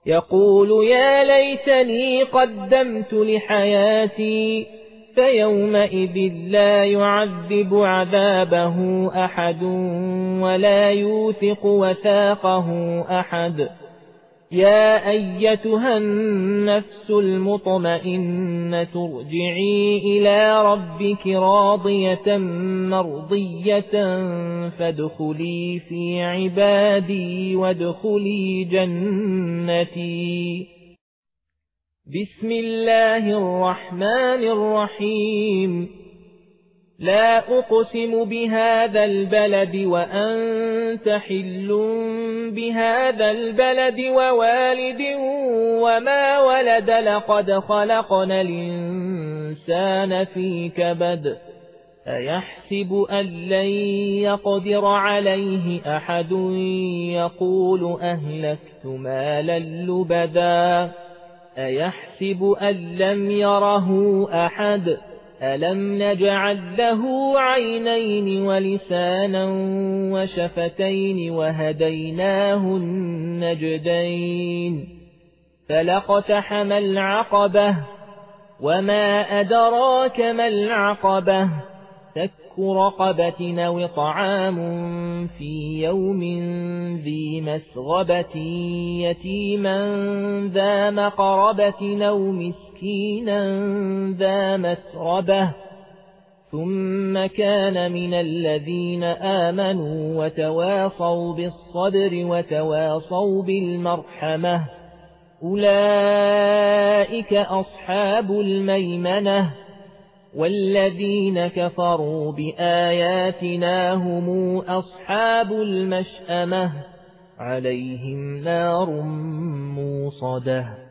يقول يا ليتني قدمت لحياتي فيومئذ لا يعذب عذابه أحد ولا يوثق وثاقه أحد. يا أيتها النفس المطمئنة ارجعي إلى ربك راضية مرضية فادخلي في عبادي وادخلي جنتي. بسم الله الرحمن الرحيم. لا أقسم بهذا البلد وأنت حل بهذا البلد ووالد وما ولد لقد خلقنا الإنسان في كبد أيحسب أن لن يقدر عليه أحد يقول أهلكت مالا لبدا أيحسب أن لم يره أحد ألم نجعل له عينين ولسانا وشفتين وهديناه النجدين فلاقتحم العقبة وما أدراك ما العقبة فك رقبة أو طعام في يوم ذي مسغبة يتيما ذا مقربة أو مسكينا ذا مسربة ثم كان من الذين آمنوا وتواصوا بالصبر وتواصوا بالمرحمة أولئك أصحاب الميمنة. والذين كفروا بآياتنا هم أصحاب المشأمة عليهم نار موصدة.